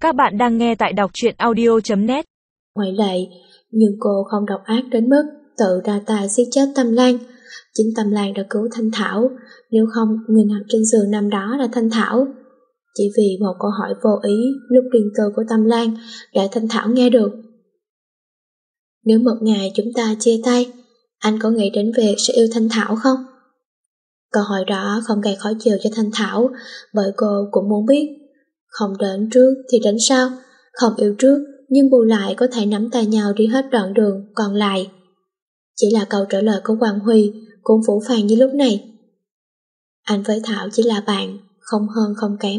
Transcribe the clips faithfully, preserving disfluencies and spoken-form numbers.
Các bạn đang nghe tại đọc truyện audio chấm net. Ngoại lệ, nhưng cô không độc ác đến mức tự ra tay giết chết Tâm Lan. Chính Tâm Lan đã cứu Thanh Thảo, nếu không người nằm trên giường năm đó là Thanh Thảo. Chỉ vì một câu hỏi vô ý lúc riêng tư của Tâm Lan để Thanh Thảo nghe được. Nếu một ngày chúng ta chia tay, anh có nghĩ đến việc sẽ yêu Thanh Thảo không? Câu hỏi đó không gây khó chịu cho Thanh Thảo, bởi cô cũng muốn biết. Không đến trước thì đến sau, không yêu trước nhưng bù lại có thể nắm tay nhau đi hết đoạn đường còn lại. Chỉ là câu trả lời của Hoàng Huy cũng phủ phàng như lúc này. Anh với Thảo chỉ là bạn, không hơn không kém.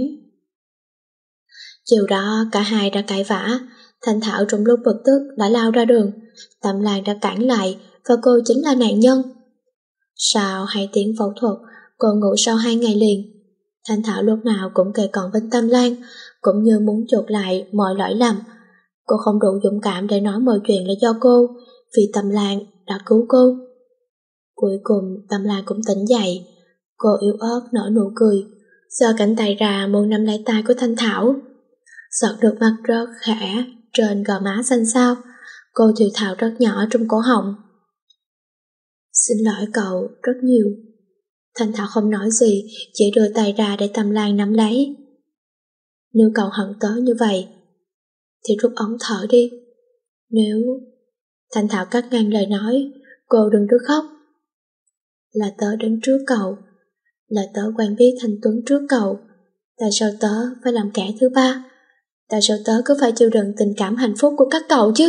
Chiều đó cả hai đã cãi vã. Thanh Thảo trong lúc bực tức đã lao ra đường. Tâm Lan đã cản lại và cô chính là nạn nhân. Sau hai tiếng phẫu thuật, cô ngủ sau hai ngày liền. Thanh Thảo lúc nào cũng kề cận bên Tâm Lan, cũng như muốn chuộc lại mọi lỗi lầm. Cô không đủ dũng cảm để nói mọi chuyện là do cô, vì Tâm Lan đã cứu cô. Cuối cùng Tâm Lan cũng tỉnh dậy. Cô yếu ớt nở nụ cười, giơ cánh tay ra muốn nắm lấy tay của Thanh Thảo. Giọt nước mắt rớt khẽ trên gò má xanh xao. Cô thều thào rất nhỏ trong cổ họng. Xin lỗi cậu rất nhiều. Thanh Thảo không nói gì, chỉ đưa tay ra để Tâm Lan nắm lấy. Nếu cậu hận tớ như vậy thì rút ống thở đi. Nếu... Thanh Thảo cắt ngang lời nói. Cô đừng rước khóc. Là tớ đến trước cậu, là tớ quen biết Thanh Tuấn trước cậu. Tại sao tớ phải làm kẻ thứ ba? Tại sao tớ cứ phải chịu đựng tình cảm hạnh phúc của các cậu chứ?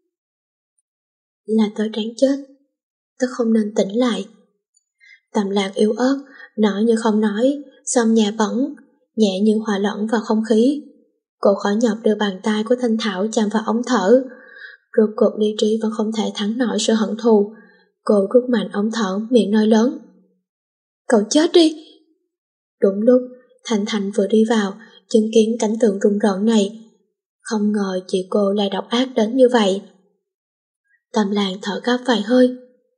Là tớ đáng chết. Tớ không nên tỉnh lại. Tâm Lan yếu ớt, nói như không nói, xông nhà bẩn, nhẹ như hòa lẫn vào không khí. Cô khó nhọc đưa bàn tay của Thanh Thảo chạm vào ống thở. Rốt cuộc lý trí vẫn không thể thắng nổi sự hận thù. Cô rút mạnh ống thở, miệng nói lớn. Cậu chết đi. Đúng lúc Thành Thành vừa đi vào, chứng kiến cảnh tượng rùng rợn này. Không ngờ chị cô lại độc ác đến như vậy. Tâm Lan thở gấp vài hơi.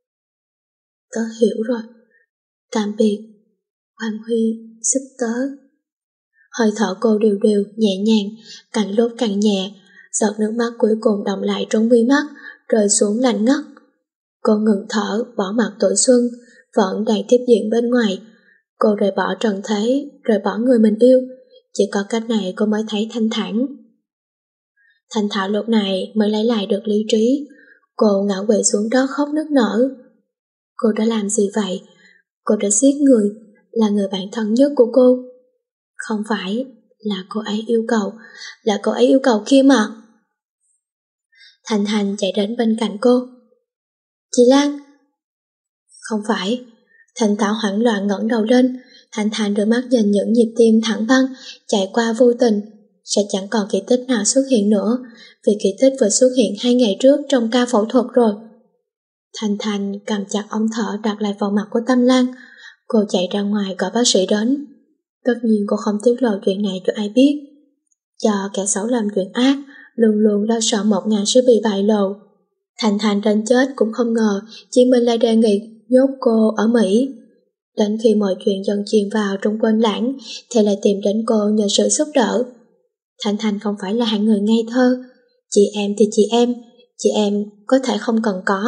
Tớ hiểu rồi. Tạm biệt, Hoàng Huy giúp tớ. Hơi thở cô đều đều, nhẹ nhàng, càng lúc càng nhẹ. Giọt nước mắt cuối cùng đọng lại trong mi mắt, rơi xuống lạnh ngắt. Cô ngừng thở, bỏ mặc tuổi xuân vẫn đang tiếp diễn bên ngoài. Cô rời bỏ trần thế, rời bỏ người mình yêu. Chỉ có cách này cô mới thấy thanh thản. Thanh Thảo lúc này mới lấy lại được lý trí. Cô ngã quỵ xuống đó khóc nức nở. Cô đã làm gì vậy? Cô đã giết người, là người bạn thân nhất của cô. Không phải, là cô ấy yêu cầu, là cô ấy yêu cầu kia mà. Thành Thành chạy đến bên cạnh cô. Chị Lan. Không phải. Thành Thảo hoảng loạn ngẩng đầu lên. Thành Thành đôi mắt nhìn những nhịp tim thẳng băng chạy qua vô tình. Sẽ chẳng còn kỳ tích nào xuất hiện nữa, vì kỳ tích vừa xuất hiện hai ngày trước trong ca phẫu thuật rồi. Thành Thành cầm chặt ống thở đặt lại vào mặt của Tâm Lan. Cô chạy ra ngoài gọi bác sĩ đến. Tất nhiên cô không tiết lộ chuyện này cho ai biết. Cho kẻ xấu làm chuyện ác, luôn luôn lo sợ một ngày sẽ bị bại lộ. Thành Thành đến chết cũng không ngờ chị mình lại đề nghị nhốt cô ở Mỹ. Đến khi mọi chuyện dần chìm vào trong quên lãng thì lại tìm đến cô nhờ sự giúp đỡ. Thành Thành không phải là hạng người ngây thơ. Chị em thì chị em, chị em có thể không cần có.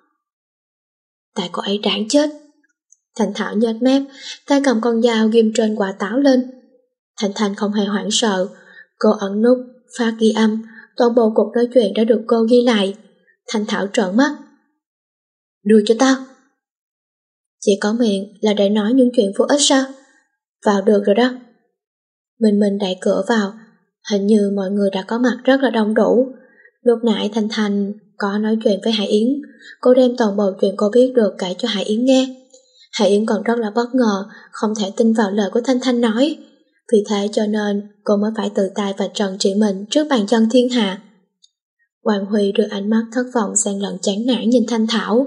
Tại cô ấy đáng chết. Thành Thảo nhếch mép, tay cầm con dao ghim trên quả táo lên. Thành Thành không hề hoảng sợ. Cô ấn nút phát ghi âm. Toàn bộ cuộc nói chuyện đã được cô ghi lại. Thành Thảo trợn mắt. Đưa cho tao. Chỉ có miệng là để nói những chuyện vô ích sao? Vào được rồi đó. Mình mình đẩy cửa vào. Hình như mọi người đã có mặt rất là đông đủ. Lúc nãy Thành Thành có nói chuyện với Hải Yến. Cô đem toàn bộ chuyện cô biết được kể cho Hải Yến nghe. Hải Yến còn rất là bất ngờ, không thể tin vào lời của Thanh Thanh nói. Vì thế cho nên cô mới phải tự tay vạch trần chị mình trước bàn chân thiên hạ. Hoàng Huy đưa ánh mắt thất vọng xen lẫn chán nản nhìn Thanh Thảo.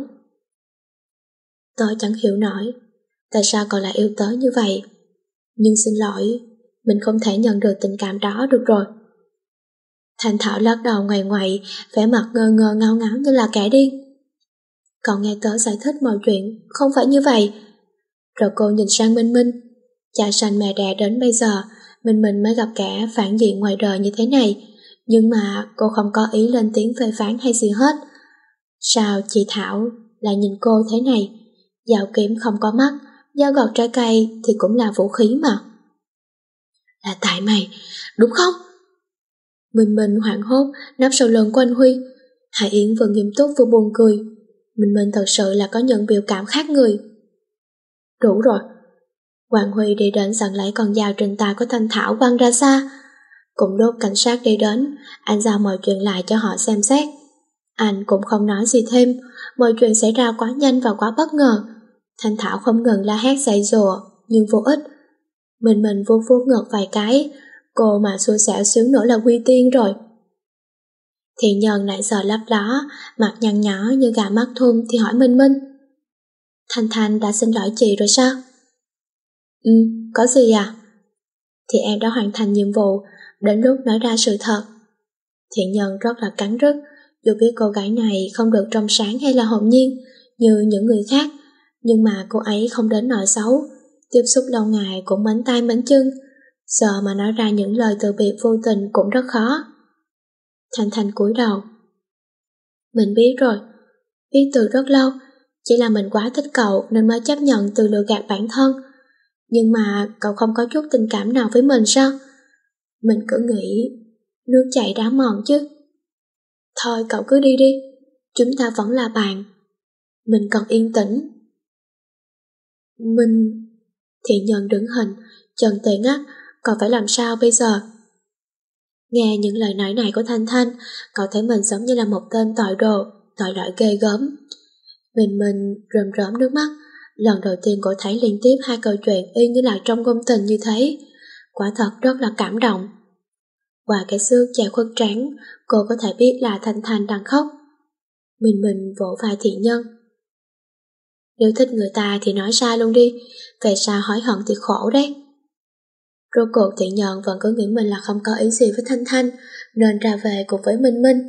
Tớ chẳng hiểu nổi tại sao cậu lại yêu tớ như vậy. Nhưng xin lỗi, mình không thể nhận được tình cảm đó được rồi. Thanh Thảo lắc đầu ngoằy ngoậy, vẻ mặt ngơ ngơ ngáo ngáo như là kẻ điên. Cậu nghe tớ giải thích mọi chuyện, không phải như vậy. Rồi cô nhìn sang Minh Minh. Cha sanh mẹ đẻ đến bây giờ, Mình mình mới gặp kẻ phản diện ngoài đời như thế này, nhưng mà cô không có ý lên tiếng phê phán hay gì hết. Sao chị Thảo lại nhìn cô thế này? Dao kiếm không có mắt, dao gọt trái cây thì cũng là vũ khí mà. Là tại mày, đúng không? Mình mình hoảng hốt, nấp sau lưng của anh Huy. Hải Yến vừa nghiêm túc vừa buồn cười. Mình mình thật sự là có những biểu cảm khác người. Đủ rồi. Hoàng Huy đi đến giằng lấy con dao trên tay của Thanh Thảo văng ra xa. Cùng lúc cảnh sát đi đến, anh giao mọi chuyện lại cho họ xem xét. Anh cũng không nói gì thêm, mọi chuyện xảy ra quá nhanh và quá bất ngờ. Thanh Thảo không ngừng la hét giãy giụa, nhưng vô ích. Mình mình vuốt vuốt ngực vài cái, cô mà xui xẻo xíu nữa là quy tiên rồi. Thì Nhân nãy giờ lấp ló, mặt nhăn nhó như gà mắc thun thì hỏi Minh Minh. Thanh Thanh đã xin lỗi chị rồi sao? Ừ, có gì à? Thì em đã hoàn thành nhiệm vụ, đến lúc nói ra sự thật. Thì Nhân rất là cắn rứt, dù biết cô gái này không được trong sáng hay là hồn nhiên như những người khác, nhưng mà cô ấy không đến nỗi xấu, tiếp xúc lâu ngày cũng mến tay mến chân, giờ mà nói ra những lời từ biệt vô tình cũng rất khó. Thanh Thanh cúi đầu. Mình biết rồi, biết từ rất lâu, chỉ là mình quá thích cậu nên mới chấp nhận từ lừa gạt bản thân. Nhưng mà cậu không có chút tình cảm nào với mình sao? Mình cứ nghĩ nước chảy đá mòn chứ. Thôi cậu cứ đi đi, chúng ta vẫn là bạn. Mình cần yên tĩnh. Mình... Thì Nhân đứng hình, chân tê ngắt, cậu phải làm sao bây giờ? Nghe những lời nói này của Thanh Thanh, cậu thấy mình giống như là một tên tội đồ, tội lỗi ghê gớm. Mình mình rơm rớm nước mắt, lần đầu tiên cô thấy liên tiếp hai câu chuyện y như là trong ngôn tình như thế. Quả thật rất là cảm động. Qua cái xước che khuất trán, cô có thể biết là Thanh Thanh đang khóc. Mình mình vỗ vai Thị Nhân. Nếu thích người ta thì nói sai luôn đi, về sao hối hận thì khổ đấy. Rốt cuộc Thị Nhân vẫn cứ nghĩ mình là không có ý gì với Thanh Thanh, nên ra về cùng với Minh Minh.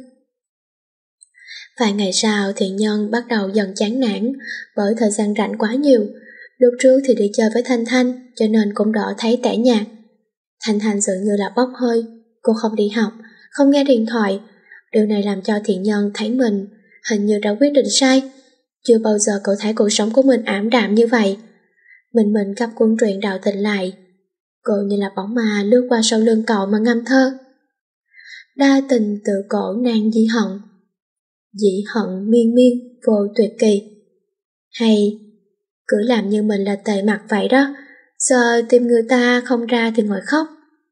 Vài ngày sau Thị Nhân bắt đầu dần chán nản, bởi thời gian rảnh quá nhiều. Lúc trước thì đi chơi với Thanh Thanh, cho nên cũng đỡ thấy tẻ nhạt. Thanh Thanh dường như là bốc hơi, cô không đi học, không nghe điện thoại. Điều này làm cho Thị Nhân thấy mình hình như đã quyết định sai. Chưa bao giờ cậu thấy cuộc sống của mình ảm đạm như vậy. Mình mình cắp cuốn truyện đạo tình lại. Cô như là bóng ma lướt qua sau lưng cậu mà ngâm thơ. Đa tình tự cổ nan di hận, dĩ hận miên miên vô tuyệt kỳ. Hay cứ làm như mình là tệ mặt vậy đó, giờ tìm người ta không ra thì ngồi khóc.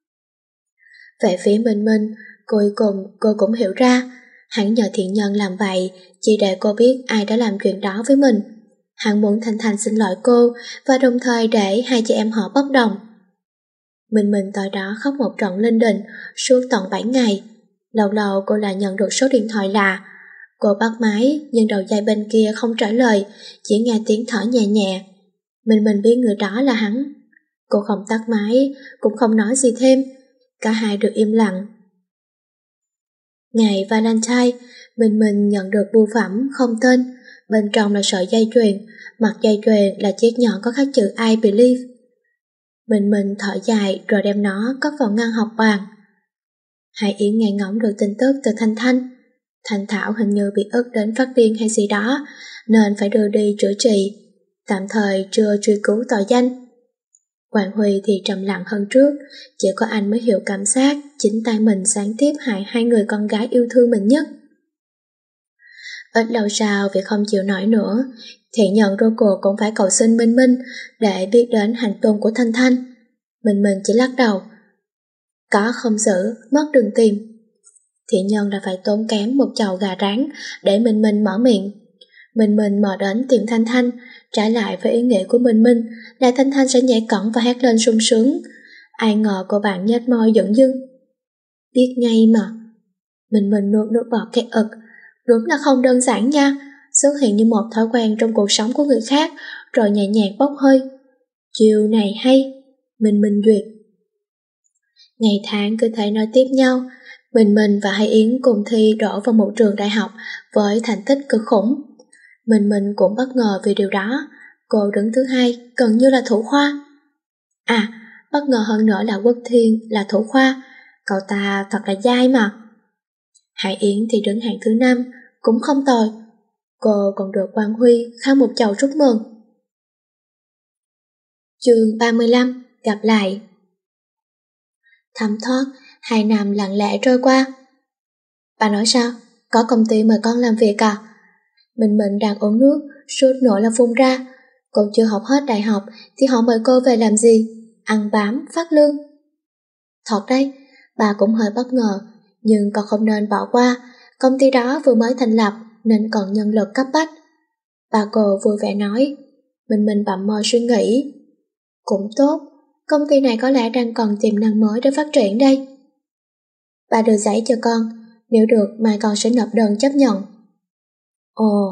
Về phía Minh Minh, cuối cùng cô cũng hiểu ra, hắn nhờ Thiện Nhân làm vậy chỉ để cô biết ai đã làm chuyện đó với mình. Hắn muốn Thanh Thanh xin lỗi cô và đồng thời để hai chị em họ bất đồng. Minh Minh tối đó khóc một trận linh đình suốt tận bảy ngày. Lâu lâu cô lại nhận được số điện thoại lạ. Cô bắt máy nhưng đầu dây bên kia không trả lời, chỉ nghe tiếng thở nhẹ nhẹ. Minh Minh biết người đó là hắn. Cô không tắt máy, cũng không nói gì thêm. Cả hai đều im lặng. Ngày Valentine, Minh Minh nhận được bưu phẩm không tên. Bên trong là sợi dây chuyền, mặt dây chuyền là chiếc nhẫn có khắc chữ I believe. Minh Minh thở dài rồi đem nó cất vào ngăn học bàn. Hải Yến nghe ngóng được tin tức từ Thanh Thanh. Thanh Thảo hình như bị ức đến phát điên hay gì đó, nên phải đưa đi chữa trị. Tạm thời chưa truy cứu tội danh. Hoàng Huy thì trầm lặng hơn trước, chỉ có anh mới hiểu cảm giác chính tay mình gián tiếp hại hai người con gái yêu thương mình nhất. Ít lâu sau vì không chịu nổi nữa, Thiện Nhân rốt cuộc cũng phải cầu xin Minh Minh để biết đến hành tung của Thanh Thanh. Minh Minh chỉ lắc đầu. Có không giữ, mất đừng tìm. Thiện Nhân đã phải tốn kém một chầu gà rán để Minh Minh mở miệng. Minh Minh mò đến tìm Thanh Thanh, trả lại với ý nghĩa của Minh Minh là Thanh Thanh sẽ nhảy cẫng và hét lên sung sướng. Ai ngờ cô bạn nhếch môi giận dưng. Biết ngay mà. Minh Minh nuốt nước bọt cái ực. Đúng là không đơn giản nha, xuất hiện như một thói quen trong cuộc sống của người khác, rồi nhẹ nhàng bốc hơi. Chiều này hay, Minh Minh duyệt. Ngày tháng cứ thể nói tiếp nhau. Minh Minh và Hải Yến cùng thi đỗ vào một trường đại học với thành tích cực khủng. Minh Minh cũng bất ngờ vì điều đó. Cô đứng thứ hai, gần như là thủ khoa. À, Bất ngờ hơn nữa là Quốc Thiên là thủ khoa, cậu ta thật là dai mà. Hải Yến thì đứng hạng thứ năm, cũng không tồi. Cô còn được Quang Huy khao một chầu chúc mừng. Chương ba mươi lăm, gặp lại. Thấm thoát, hai năm lặng lẽ trôi qua. Bà nói sao? Có công ty mời con làm việc à? Mình mình đang uống nước, sốt nổi là phun ra. Cô chưa học hết đại học thì họ mời cô về làm gì? Ăn bám, phát lương. Thật đấy, bà cũng hơi bất ngờ, nhưng con không nên bỏ qua. Công ty đó vừa mới thành lập nên còn nhân lực cấp bách. Bà cô vui vẻ nói. Mình mình bặm môi suy nghĩ. Cũng tốt, công ty này có lẽ đang còn tiềm năng mới để phát triển đây. Bà đưa giấy cho con, nếu được mai con sẽ nộp đơn chấp nhận. Ồ,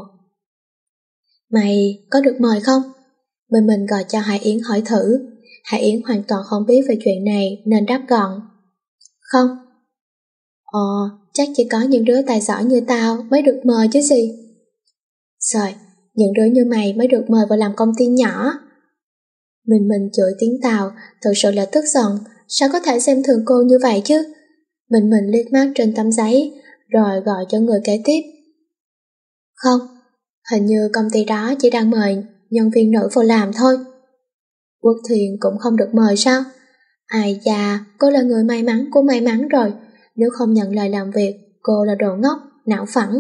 mày có được mời không? Mình mình gọi cho Hải Yến hỏi thử. Hải Yến hoàn toàn không biết về chuyện này nên đáp gọn. Không. Ồ, chắc chỉ có những đứa tài giỏi như tao mới được mời chứ gì. Rồi, những đứa như mày mới được mời vào làm công ty nhỏ. Mình mình chửi tiếng Tàu, thực sự là tức giận, sao có thể xem thường cô như vậy chứ? Mình mình liếc mắt trên tấm giấy, rồi gọi cho người kế tiếp. Không, hình như công ty đó chỉ đang mời nhân viên nữ vào làm thôi. Quốc Thiền cũng không được mời sao? Ai da, cô là người may mắn của may mắn rồi, nếu không nhận lời làm việc, cô là đồ ngốc, não phẳng.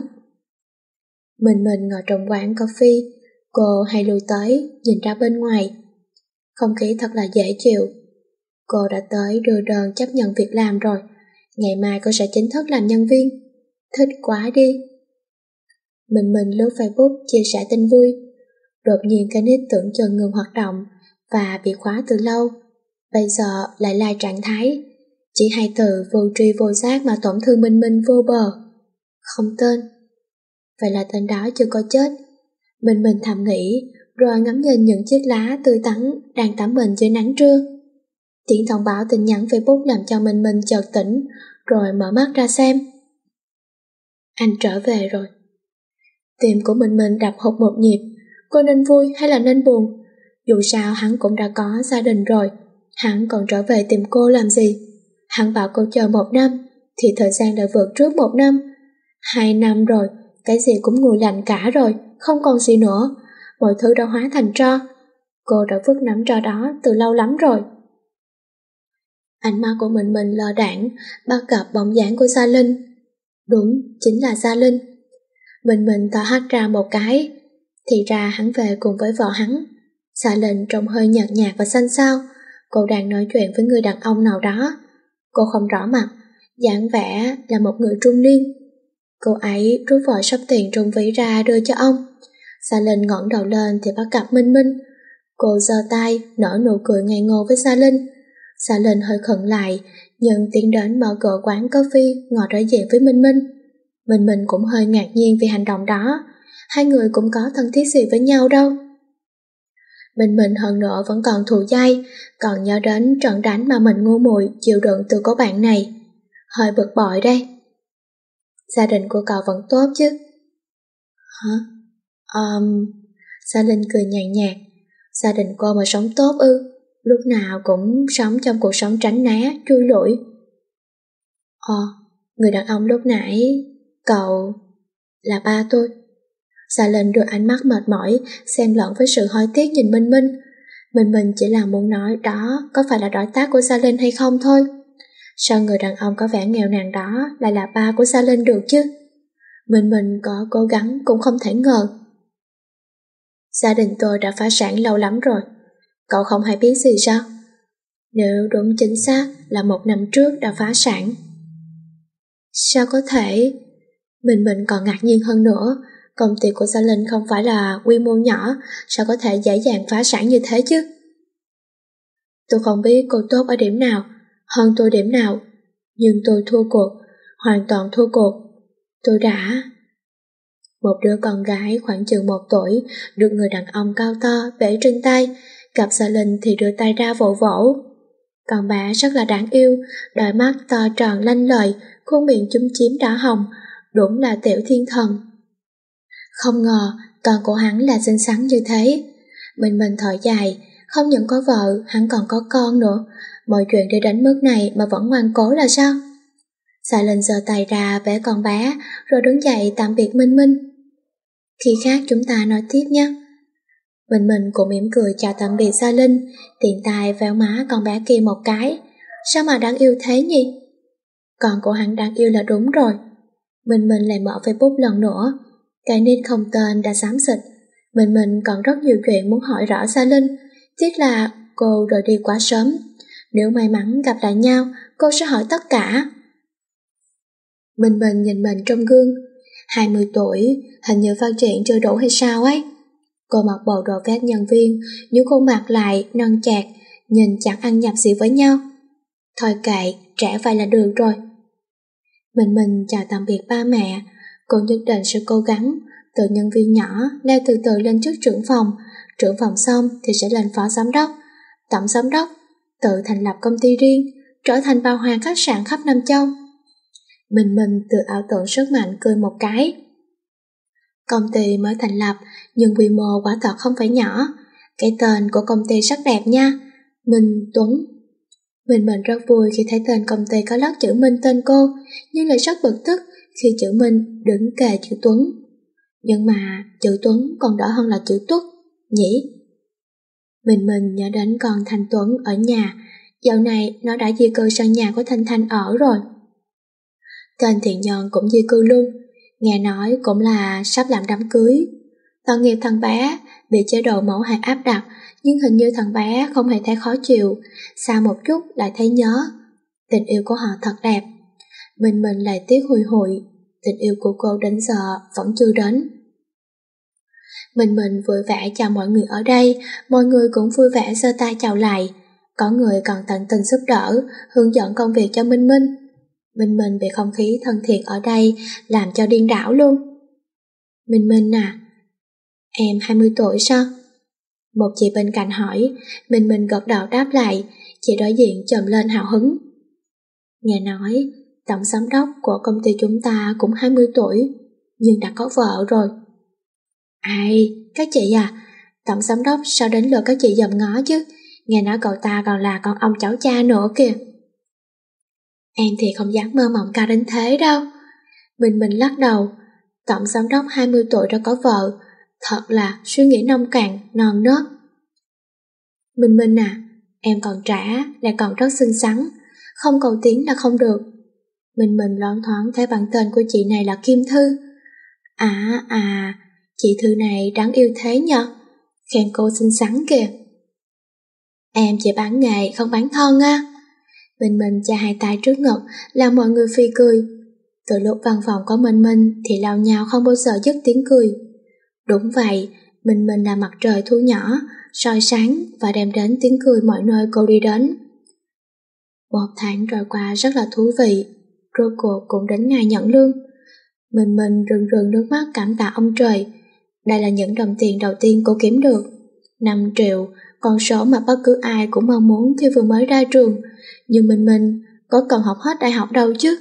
Mình mình ngồi trong quán coffee, cô hay lui tới, nhìn ra bên ngoài. Không khí thật là dễ chịu. Cô đã tới đưa đơn chấp nhận việc làm rồi. Ngày mai cô sẽ chính thức làm nhân viên. Thích quá đi. Mình mình lướt Facebook chia sẻ tin vui. Đột nhiên cái nick tưởng chừng ngừng hoạt động và bị khóa từ lâu. Bây giờ lại là trạng thái. Chỉ hai từ vô tri vô giác mà tổn thương Minh Minh vô bờ. Không tên. Vậy là tên đó chưa có chết. Mình mình thầm nghĩ, rồi ngắm nhìn những chiếc lá tươi tắn đang tắm mình dưới nắng trưa. Tiếng thông báo tin nhắn Facebook làm cho mình mình chợt tỉnh, rồi mở mắt ra xem. Anh trở về rồi. Tim của mình mình đập hụt một nhịp. Cô nên vui hay là nên buồn? Dù sao hắn cũng đã có gia đình rồi. Hắn còn trở về tìm cô làm gì? Hắn bảo cô chờ một năm, thì thời gian đã vượt trước một năm. Hai năm rồi, cái gì cũng nguội lạnh cả rồi, không còn gì nữa. Mọi thứ đã hóa thành tro. Cô đã vứt nắm tro đó từ lâu lắm rồi. Ánh mắt của mình mình lờ đãng bắt gặp bóng dáng của Gia Linh. Đúng, chính là Gia Linh. Mình mình thở hắt ra một cái. Thì ra hắn về cùng với vợ hắn. Gia Linh trông hơi nhợt nhạt và xanh xao. Cô đang nói chuyện với người đàn ông nào đó. Cô không rõ mặt, dáng vẻ là một người trung niên. Cô ấy rút vội sắp tiền trong ví ra đưa cho ông. Gia Linh ngẩng đầu lên thì bắt gặp Minh Minh. Cô giơ tay nở nụ cười ngây ngô với Gia Linh. Gia Linh hơi khựng lại, nhưng tiến đến mở cửa quán coffee ngồi đối diện với Minh Minh. Minh Minh cũng hơi ngạc nhiên vì hành động đó. Hai người cũng có thân thiết gì với nhau đâu. Minh Minh hơn nữa vẫn còn thù dai, còn nhớ đến trận đánh mà mình ngu muội chịu đựng từ cô bạn này. Hơi bực bội đây. Gia đình của cậu vẫn tốt chứ? Hả? Um, Gia Linh cười nhàn nhạt. Gia đình cô mà sống tốt ư? Lúc nào cũng sống trong cuộc sống tránh né, chui lủi. Ồ, người đàn ông lúc nãy, cậu là ba tôi. Gia Linh đưa ánh mắt mệt mỏi, xen lẫn với sự hối tiếc nhìn Minh Minh. Minh Minh chỉ là muốn nói đó có phải là đối tác của Gia Linh hay không thôi. Sao người đàn ông có vẻ nghèo nàn đó lại là ba của Gia Linh được chứ? Minh Minh có cố gắng cũng không thể ngờ. Gia đình tôi đã phá sản lâu lắm rồi. Cậu không hay biết gì sao? Nếu đúng chính xác là một năm trước đã phá sản. Sao có thể? Mình mình còn ngạc nhiên hơn nữa. Công ty của Gia Linh không phải là quy mô nhỏ, sao có thể dễ dàng phá sản như thế chứ? Tôi không biết cô tốt ở điểm nào, hơn tôi điểm nào, nhưng tôi thua cuộc, hoàn toàn thua cuộc. Tôi đã... Một đứa con gái khoảng chừng một tuổi được người đàn ông cao to bể trên tay, gặp Gia Linh thì đưa tay ra vỗ vỗ. Con bé rất là đáng yêu, đôi mắt to tròn lanh lợi, khuôn miệng chúm chím đỏ hồng, đúng là tiểu thiên thần. Không ngờ con của hắn là xinh xắn như thế. Mình mình thở dài, không những có vợ, hắn còn có con nữa. Mọi chuyện đi đến mức này mà vẫn ngoan cố là sao? Sa Linh giơ tay ra vẽ con bé, rồi đứng dậy tạm biệt Minh Minh. Khi khác chúng ta nói tiếp nhé. Minh Minh cũng mỉm cười chào tạm biệt Sa Linh, tiện tay véo má con bé kia một cái. Sao mà đáng yêu thế nhỉ? Con của hắn đáng yêu là đúng rồi. Minh Minh lại mở Facebook lần nữa. Cái nick không tên đã xám xịt. Minh Minh còn rất nhiều chuyện muốn hỏi rõ Sa Linh. Tiếc là cô rời đi quá sớm. Nếu may mắn gặp lại nhau, cô sẽ hỏi tất cả. Minh Minh nhìn mình trong gương. hai mươi tuổi, hình như phát triển chưa đủ hay sao ấy. Cô mặc bộ đồ vest nhân viên, nhưng khuôn mặt lại non chạc, nhìn chẳng ăn nhập gì với nhau. Thôi kệ, trẻ vậy là được rồi. Mình mình chào tạm biệt ba mẹ. Cô nhất định sẽ cố gắng, từ nhân viên nhỏ leo từ từ lên chức trưởng phòng. Trưởng phòng xong thì sẽ lên phó giám đốc, tổng giám đốc, tự thành lập công ty riêng, trở thành bao hoàng khách sạn khắp Nam Châu. Mình mình tự ảo tưởng sức mạnh cười một cái. Công ty mới thành lập, nhưng quy mô quả thật không phải nhỏ. Cái tên của công ty rất đẹp nha, Minh Tuấn. Mình mình rất vui khi thấy tên công ty có lót chữ Minh tên cô, nhưng lại rất bực tức khi chữ Minh đứng kề chữ Tuấn. Nhưng mà chữ Tuấn còn đỡ hơn là chữ Tuất, nhỉ? Mình mình nhớ đến con Thanh Tuấn ở nhà, dạo này nó đã di cư sang nhà của Thanh Thanh ở rồi. Tên Thiện Nhân cũng di cư luôn, nghe nói cũng là sắp làm đám cưới. Tội nghiệp thằng bé, bị chế độ mẫu hạt áp đặt, nhưng hình như thằng bé không hề thấy khó chịu, xa một chút lại thấy nhớ. Tình yêu của họ thật đẹp. Mình mình lại tiếc hùi hụi, tình yêu của cô đến giờ vẫn chưa đến. Mình mình vui vẻ chào mọi người ở đây, mọi người cũng vui vẻ giơ tay chào lại. Có người còn tận tình giúp đỡ, hướng dẫn công việc cho Minh Minh. Minh Minh bị không khí thân thiện ở đây làm cho điên đảo luôn. Minh Minh à, em hai mươi tuổi sao? Một chị bên cạnh hỏi. Minh Minh gật đầu đáp lại. Chị đối diện trầm lên hào hứng. Nghe nói tổng giám đốc của công ty chúng ta cũng hai mươi tuổi, nhưng đã có vợ rồi. Ai, các chị à, tổng giám đốc sao đến lượt các chị dòm ngó chứ? Nghe nói cậu ta còn là con ông cháu cha nữa kìa. Em thì không dám mơ mộng cao đến thế đâu. Mình mình lắc đầu. Tổng giám đốc hai mươi tuổi đã có vợ, thật là suy nghĩ nông cạn, non nớt. Minh Minh à, em còn trẻ, lại còn rất xinh xắn, không cầu tiến là không được. Minh Minh loáng thoáng thấy bản tên của chị này là Kim Thư. À à, chị Thư này đáng yêu thế nhờ, khen cô xinh xắn kìa. Em chỉ bán nghề không bán thân á. Minh Minh cha hai tay trước ngực làm mọi người phì cười. Từ lúc văn phòng có Minh Minh thì lao nhau không bao giờ dứt tiếng cười. Đúng vậy, Minh Minh là mặt trời thu nhỏ, soi sáng và đem đến tiếng cười mọi nơi cô đi đến. Một tháng trôi qua rất là thú vị, rốt cuộc cũng đến ngày nhận lương. Minh Minh rưng rưng nước mắt cảm tạ ông trời. Đây là những đồng tiền đầu tiên cô kiếm được. năm triệu, con số mà bất cứ ai cũng mong muốn khi vừa mới ra trường. Nhưng Minh Minh có cần học hết đại học đâu chứ.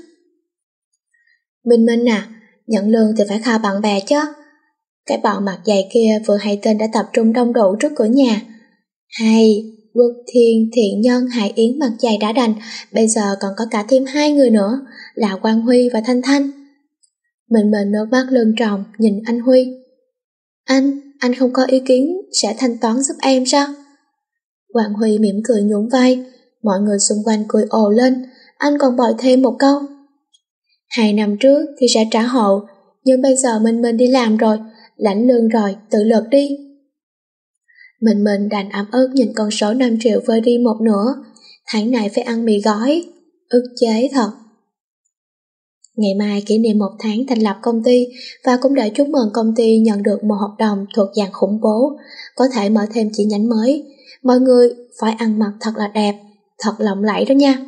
Minh Minh à, nhận lương thì phải khao bạn bè chứ. Cái bọn mặt dày kia vừa hay tên đã tập trung đông đủ trước cửa nhà. Hay, Quốc Thiên, Thiện Nhân, Hải Yến mặt dày đã đành, bây giờ còn có cả thêm hai người nữa, là Quang Huy và Thanh Thanh. Mình mình nước mắt lưng tròng nhìn anh Huy. Anh, anh không có ý kiến sẽ thanh toán giúp em sao? Quang Huy mỉm cười nhún vai, mọi người xung quanh cười ồ lên, anh còn bồi thêm một câu. Hai năm trước thì sẽ trả hộ, nhưng bây giờ mình mình đi làm rồi, lãnh lương rồi, tự lực đi. Mình mình đành ấm ức nhìn con số năm triệu vơi đi một nửa, tháng này phải ăn mì gói, ức chế thật. Ngày mai kỷ niệm một tháng thành lập công ty và cũng để chúc mừng công ty nhận được một hợp đồng thuộc dạng khủng bố, có thể mở thêm chi nhánh mới. Mọi người phải ăn mặc thật là đẹp, thật lộng lẫy đó nha.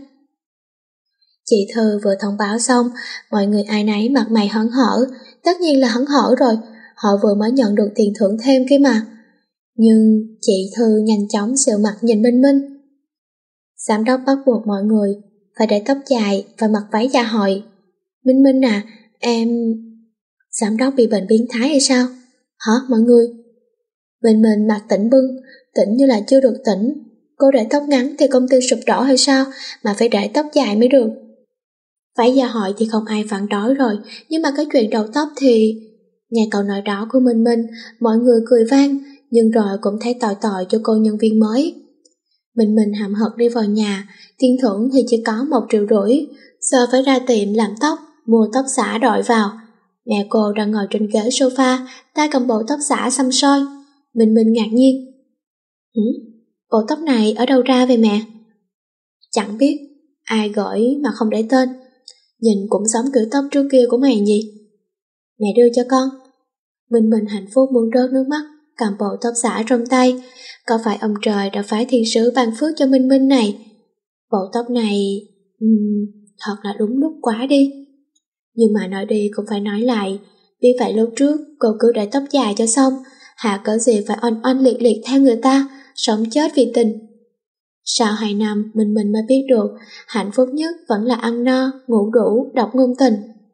Chị Thư vừa thông báo xong, mọi người ai nấy mặt mày hớn hở, tất nhiên là hớn hở rồi, họ vừa mới nhận được tiền thưởng thêm kia mà. Nhưng chị Thư nhanh chóng sượu mặt nhìn Minh Minh. Giám đốc bắt buộc mọi người phải để tóc dài và mặc váy dạ hội. Minh Minh à, em... Giám đốc bị bệnh biến thái hay sao? Hả mọi người? Minh Minh mặt tỉnh bưng, tỉnh như là chưa được tỉnh. cô để tóc ngắn thì công ty sụp đổ hay sao mà phải để tóc dài mới được? Váy dạ hội thì không ai phản đối rồi, nhưng mà cái chuyện đầu tóc thì... Nghe câu nói đó của Minh Minh, mọi người cười vang, nhưng rồi cũng thấy tội tội cho cô nhân viên mới. Minh Minh hậm hực đi vào nhà, tiền thưởng thì chỉ có một triệu rưỡi, giờ phải ra tiệm làm tóc, mua tóc xả đội vào. Mẹ cô đang ngồi trên ghế sofa, tay cầm bộ tóc xả xăm soi. Minh Minh ngạc nhiên. Hử? Bộ tóc này ở đâu ra vậy mẹ? Chẳng biết, ai gửi mà không để tên. Nhìn cũng giống kiểu tóc trước kia của mày nhỉ? Mẹ đưa cho con. Minh Minh hạnh phúc muốn rớt nước mắt, cầm bộ tóc xả trong tay. Có phải ông trời đã phái thiên sứ ban phước cho Minh Minh này? Bộ tóc này... Uhm, thật là đúng lúc quá đi. Nhưng mà nói đi cũng phải nói lại, biết vậy lúc trước cô cứ để tóc dài cho xong, hạ cớ gì phải oanh oanh liệt liệt theo người ta, sống chết vì tình. Sau hai năm Minh Minh mới biết được hạnh phúc nhất vẫn là ăn no, ngủ đủ, đọc ngôn tình.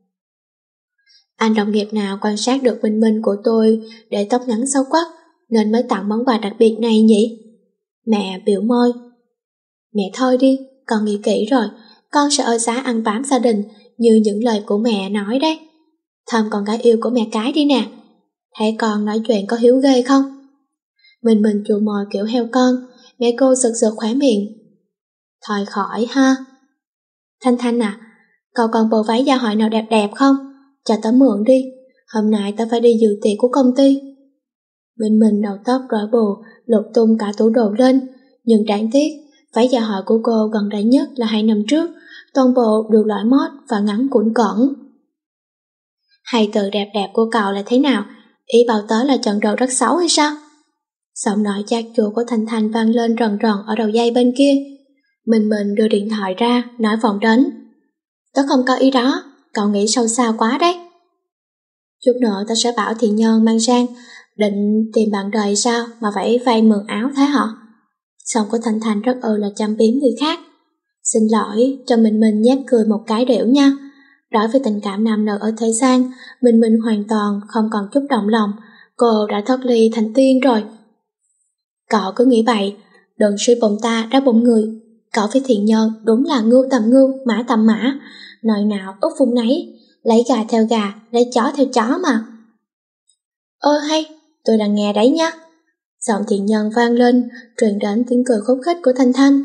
Anh đồng nghiệp nào quan sát được Minh Minh của tôi để tóc ngắn sâu quắc nên mới tặng món quà đặc biệt này nhỉ? Mẹ biểu môi. Mẹ thôi đi, con nghĩ kỹ rồi, con sẽ ở giá ăn bám gia đình như những lời của mẹ nói đấy. Thơm con gái yêu của mẹ cái đi nè. Thấy con nói chuyện có hiếu ghê không? Minh Minh chù môi kiểu heo con, mẹ cô sực sực khóe miệng. Thôi khỏi ha. Thanh Thanh à, cậu còn bộ váy dạ hội nào đẹp đẹp không? Cho tớ mượn đi, hôm nay tớ phải đi dự tiệc của công ty. Minh Minh đầu tóc rối bù, lục tung cả tủ đồ lên, nhưng đáng tiếc, váy dạ hội của cô gần đây nhất là hai năm trước, toàn bộ đều loại mót và ngắn cuộn cỏn. Hai từ đẹp đẹp của cậu là thế nào? Ý bảo tớ là chọn đồ rất xấu hay sao? Giọng nói chát chúa của Thanh Thanh vang lên rần rần ở đầu dây bên kia. Minh Minh đưa điện thoại ra, nói vòng đến. Tớ không có ý đó, cậu nghĩ sâu xa quá đấy. Chút nữa tớ sẽ bảo Thiện Nhân mang sang, định tìm bạn đời sao mà phải vay mượn áo thế hả? Giọng của Thanh Thanh rất ư là chăm biếm người khác. Xin lỗi, cho Minh Minh nhếch cười một cái đểu nha. Đối với tình cảm nam nữ ở thế gian, Minh Minh hoàn toàn không còn chút động lòng, cô đã thoát ly thành tiên rồi. Cậu cứ nghĩ vậy, đừng suy bụng ta ra bụng người. Cậu với Thiện Nhân đúng là ngưu tầm ngưu, mã tầm mã, nơi nào úp vùng nấy, lấy gà theo gà, lấy chó theo chó mà. Ơ hay, tôi đang nghe đấy nhá. Giọng Thiện Nhân vang lên, truyền đến tiếng cười khúc khích của Thanh Thanh.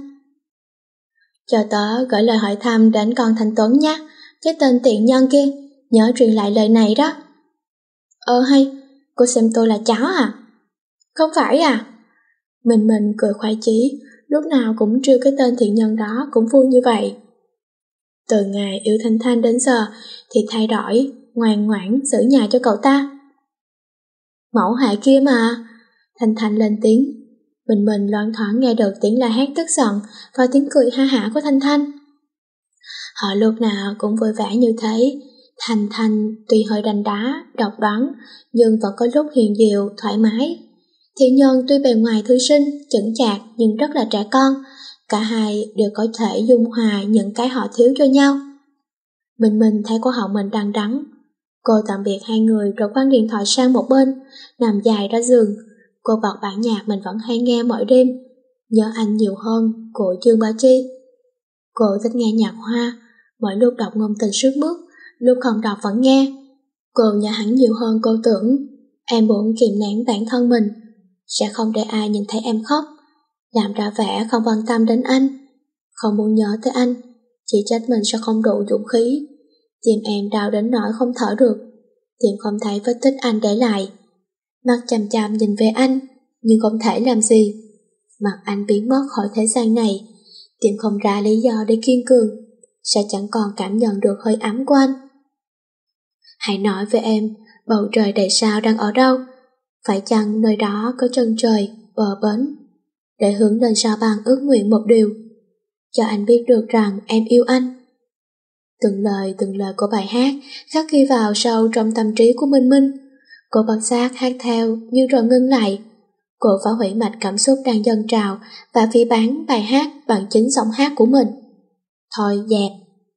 Cho tớ gửi lời hỏi thăm đến con Thanh Tuấn nhé, cái tên tiện nhân kia, nhớ truyền lại lời này đó. Ơ hay, cô xem tôi là chó à? Không phải à? Mình mình cười khoái chí, lúc nào cũng trêu cái tên thiện nhân đó cũng vui như vậy. Từ ngày yêu Thanh Thanh đến giờ thì thay đổi, ngoan ngoãn giữ nhà cho cậu ta. Mẫu hại kia mà. Thanh Thanh lên tiếng. Mình mình loan thoáng nghe được tiếng la hét tức giận và tiếng cười ha hả của Thanh Thanh. Họ lúc nào cũng vui vẻ như thế. Thanh Thanh tuy hơi đanh đá, độc đoán, nhưng vẫn có lúc hiền diệu, thoải mái. Thiện Nhân tuy bề ngoài thư sinh, chững chạc nhưng rất là trẻ con. Cả hai đều có thể dung hòa những cái họ thiếu cho nhau. Mình mình thấy cô họng mình đang đắng. Cô tạm biệt hai người rồi quăng điện thoại sang một bên, nằm dài ra giường. Cô bật bản nhạc mình vẫn hay nghe mỗi đêm, Nhớ Anh Nhiều Hơn của Dương Bá Chi. Cô thích nghe nhạc Hoa, mỗi lúc đọc ngôn tình sức mướt, lúc không đọc vẫn nghe. Cô nhớ hắn nhiều hơn cô tưởng. Em muốn kiềm nén bản thân mình, sẽ không để ai nhìn thấy em khóc, làm ra vẻ không quan tâm đến anh, không muốn nhớ tới anh, chỉ trách mình sẽ không đủ dũng khí. Tim em đau đến nỗi không thở được, tìm không thấy vết tích anh để lại. Mắt chằm chằm nhìn về anh, nhưng không thể làm gì. Mặt anh biến mất khỏi thế gian này, tìm không ra lý do để kiên cường, sẽ chẳng còn cảm nhận được hơi ấm của anh. Hãy nói với em, bầu trời đầy sao đang ở đâu? Phải chăng nơi đó có chân trời, bờ bến? Để hướng lên sao băng ước nguyện một điều, cho anh biết được rằng em yêu anh. Từng lời từng lời của bài hát khắc ghi vào sâu trong tâm trí của Minh Minh. Cô bật giác hát theo nhưng rồi ngưng lại. Cô phá hủy mạch cảm xúc đang dâng trào và phỉ báng bài hát bằng chính giọng hát của mình. Thôi dẹp.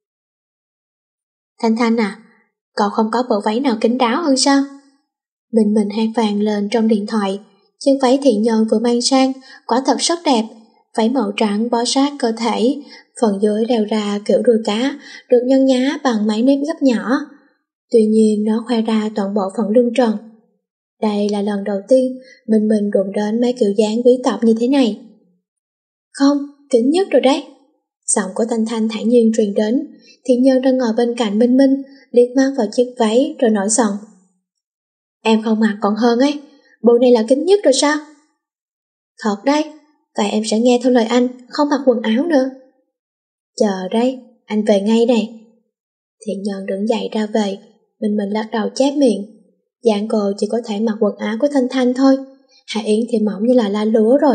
Thanh Thanh à, cậu không có bộ váy nào kín đáo hơn sao? Mình mình hát vàng lên trong điện thoại. Chiếc váy Thiện Nhân vừa mang sang quả thật rất đẹp, váy màu trắng bó sát cơ thể, phần dưới leo ra kiểu đuôi cá, được nhân nhá bằng mấy nếp gấp nhỏ. Tuy nhiên nó khoe ra toàn bộ phần lưng trần. Đây là lần đầu tiên mình mình đụng đến mấy kiểu dáng quý tộc như thế này. Không, kính nhất rồi đấy. Giọng của Thanh Thanh thản nhiên truyền đến, thì Nhân đang ngồi bên cạnh Minh Minh, liếc mắt vào chiếc váy rồi nổi giận. Em không mặc còn hơn ấy, bộ này là kính nhất rồi sao? Thật đấy, vậy em sẽ nghe theo lời anh, không mặc quần áo nữa. Chờ đây, anh về ngay này. Thì Nhân đứng dậy ra về, Minh Minh lắc đầu chép miệng. Dạng cô chỉ có thể mặc quần áo của Thanh Thanh thôi, Hạ Yến thì mỏng như là lá lúa rồi.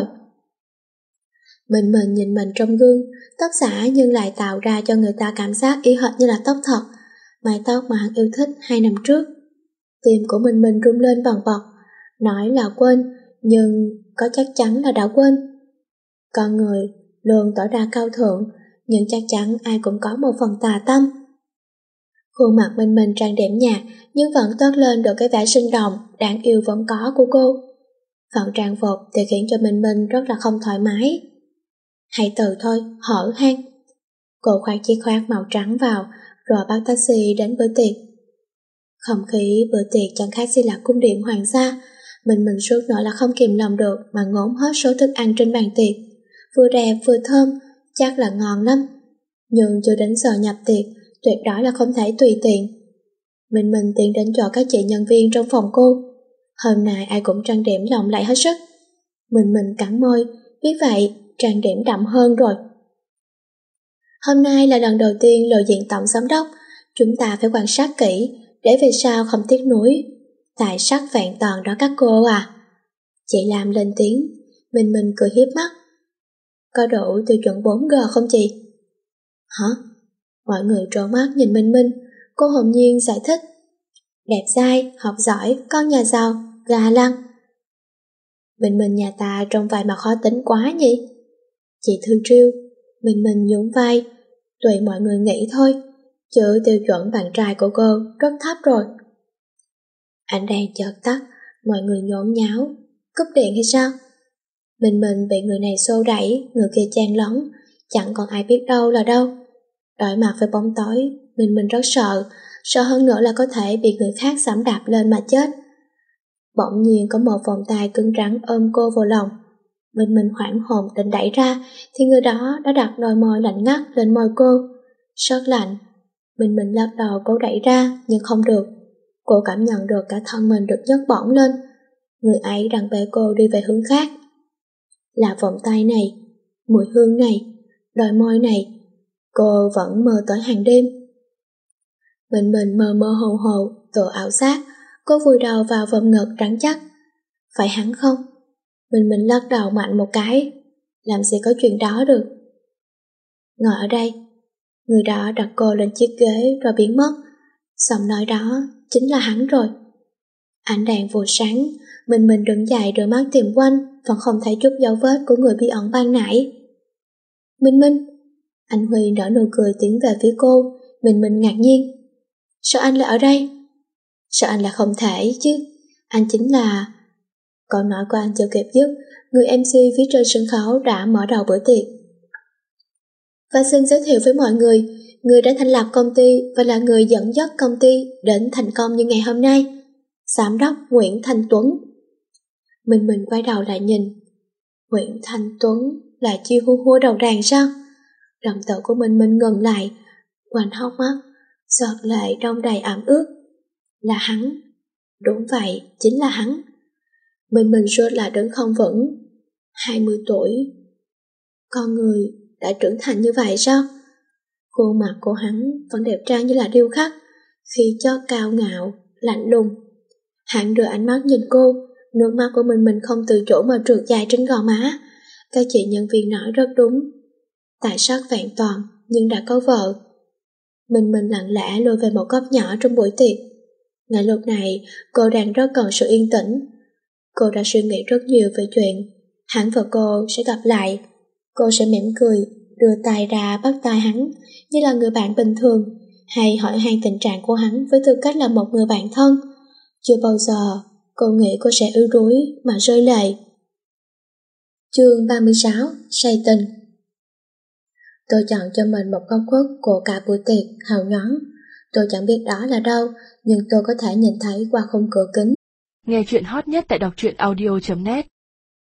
Mình mình nhìn mình trong gương, tóc xõa nhưng lại tạo ra cho người ta cảm giác y hệt như là tóc thật, mái tóc mà hắn yêu thích hai năm trước. Tim của mình mình rung lên bần bật, nói là quên, nhưng có chắc chắn là đã quên. Con người luôn tỏ ra cao thượng, nhưng chắc chắn ai cũng có một phần tà tâm. Khuôn mặt mình mình trang điểm nhạt nhưng vẫn toát lên được cái vẻ sinh động, đáng yêu vốn có của cô. Phần trang phục thì khiến cho mình mình rất là không thoải mái. Hãy từ thôi, hở hang. Cô khoác chiếc khoác màu trắng vào, rồi bắt taxi đến bữa tiệc. Không khí bữa tiệc chẳng khác gì là cung điện hoàng gia. Mình mình suốt nỗi là không kìm lòng được mà ngốn hết số thức ăn trên bàn tiệc. Vừa đẹp vừa thơm, chắc là ngon lắm. Nhưng chưa đến giờ nhập tiệc, tuyệt đối là không thể tùy tiện. Mình mình tiến đến cho các chị nhân viên trong phòng cô. Hôm nay ai cũng trang điểm lộng lẫy hết sức. Mình mình cắn môi, biết vậy trang điểm đậm hơn rồi. Hôm nay là lần đầu tiên lộ diện tổng giám đốc, chúng ta phải quan sát kỹ để về sau không tiếc nuối. Tại sắc vẹn toàn đó các cô à. Chị làm lên tiếng, mình mình cười hiếp mắt. Có đủ tiêu chuẩn bốn G không chị? Hả? Mọi người trố mắt nhìn Minh Minh, cô hồn nhiên giải thích. Đẹp dai, học giỏi, con nhà giàu, gà lăng. Minh Minh nhà ta trông vai mà khó tính quá nhỉ? Chị Thư Triêu, Minh Minh nhún vai, tùy mọi người nghĩ thôi, chứ tiêu chuẩn bạn trai của cô rất thấp rồi. Anh đang chợt tắt, mọi người nhốn nháo, cúp điện hay sao? Minh Minh bị người này xô đẩy, người kia chen lấn, chẳng còn ai biết đâu là đâu. Đối mặt với bóng tối, Minh Minh rất sợ, sợ hơn nữa là có thể bị người khác giẫm đạp lên mà chết. Bỗng nhiên có một vòng tay cứng rắn ôm cô vào lòng. Minh Minh hoảng hồn định đẩy ra, thì người đó đã đặt đôi môi lạnh ngắt lên môi cô. Rất lạnh. Minh Minh lắc đầu cố đẩy ra, nhưng không được. Cô cảm nhận được cả thân mình được nhấc bổng lên. Người ấy đang bế cô đi về hướng khác. Là vòng tay này, mùi hương này, đôi môi này, cô vẫn mơ tới hàng đêm. Minh Minh mơ mơ hồ hồ, tự ảo giác, cô vùi đầu vào vòng ngực rắn chắc. Phải hắn không? Mình mình lắc đầu mạnh một cái. Làm gì có chuyện đó được. Ngồi ở đây. Người đó đặt cô lên chiếc ghế rồi biến mất. Giọng nói đó chính là hắn rồi. Ánh đèn vừa sáng, mình mình đứng dậy đôi mắt tìm quanh, vẫn không thấy chút dấu vết của người bí ẩn ban nãy. Minh Minh. Anh Huy nở nụ cười tiến về phía cô. Mình mình ngạc nhiên. Sao anh lại ở đây? Sao anh lại không thể chứ? Anh chính là... Câu nói của anh chưa kịp dứt, người em xê phía trên sân khấu đã mở đầu bữa tiệc. Và xin giới thiệu với mọi người, người đã thành lập công ty và là người dẫn dắt công ty đến thành công như ngày hôm nay, Giám đốc Nguyễn Thanh Tuấn. Mình mình quay đầu lại nhìn. Nguyễn Thanh Tuấn là chiêu hua hua đầu đàn sao? Đồng tử của mình mình ngừng lại, quanh hốc mắt, giọt lệ đông đầy ẩm ướt. Là hắn. Đúng vậy, chính là hắn. Mình mình rốt lại đứng không vững. hai mươi tuổi. Con người đã trưởng thành như vậy sao? Khuôn mặt của hắn vẫn đẹp trai như là điêu khắc, khí chất cao ngạo, lạnh lùng. Hắn đưa ánh mắt nhìn cô, nước mắt của mình mình không tự chủ mà trượt dài trên gò má. Các chị nhân viên nói rất đúng. Tại sắc vẹn toàn nhưng đã có vợ. Mình mình lặng lẽ lùi về một góc nhỏ trong buổi tiệc. Ngay lúc này cô đang rất cần sự yên tĩnh. Cô đã suy nghĩ rất nhiều về chuyện hắn và cô sẽ gặp lại. Cô sẽ mỉm cười, đưa tay ra bắt tay hắn như là người bạn bình thường, hay hỏi han tình trạng của hắn với tư cách là một người bạn thân. Chưa bao giờ cô nghĩ cô sẽ yếu đuối mà rơi lệ. Chương ba mươi sáu. Say tình. Tôi chọn cho mình một góc khuất của cả buổi tiệc hào nhoáng. Tôi chẳng biết đó là đâu, nhưng tôi có thể nhìn thấy qua khung cửa kính. Nghe chuyện hot nhất tại đọc truyện audio chấm net.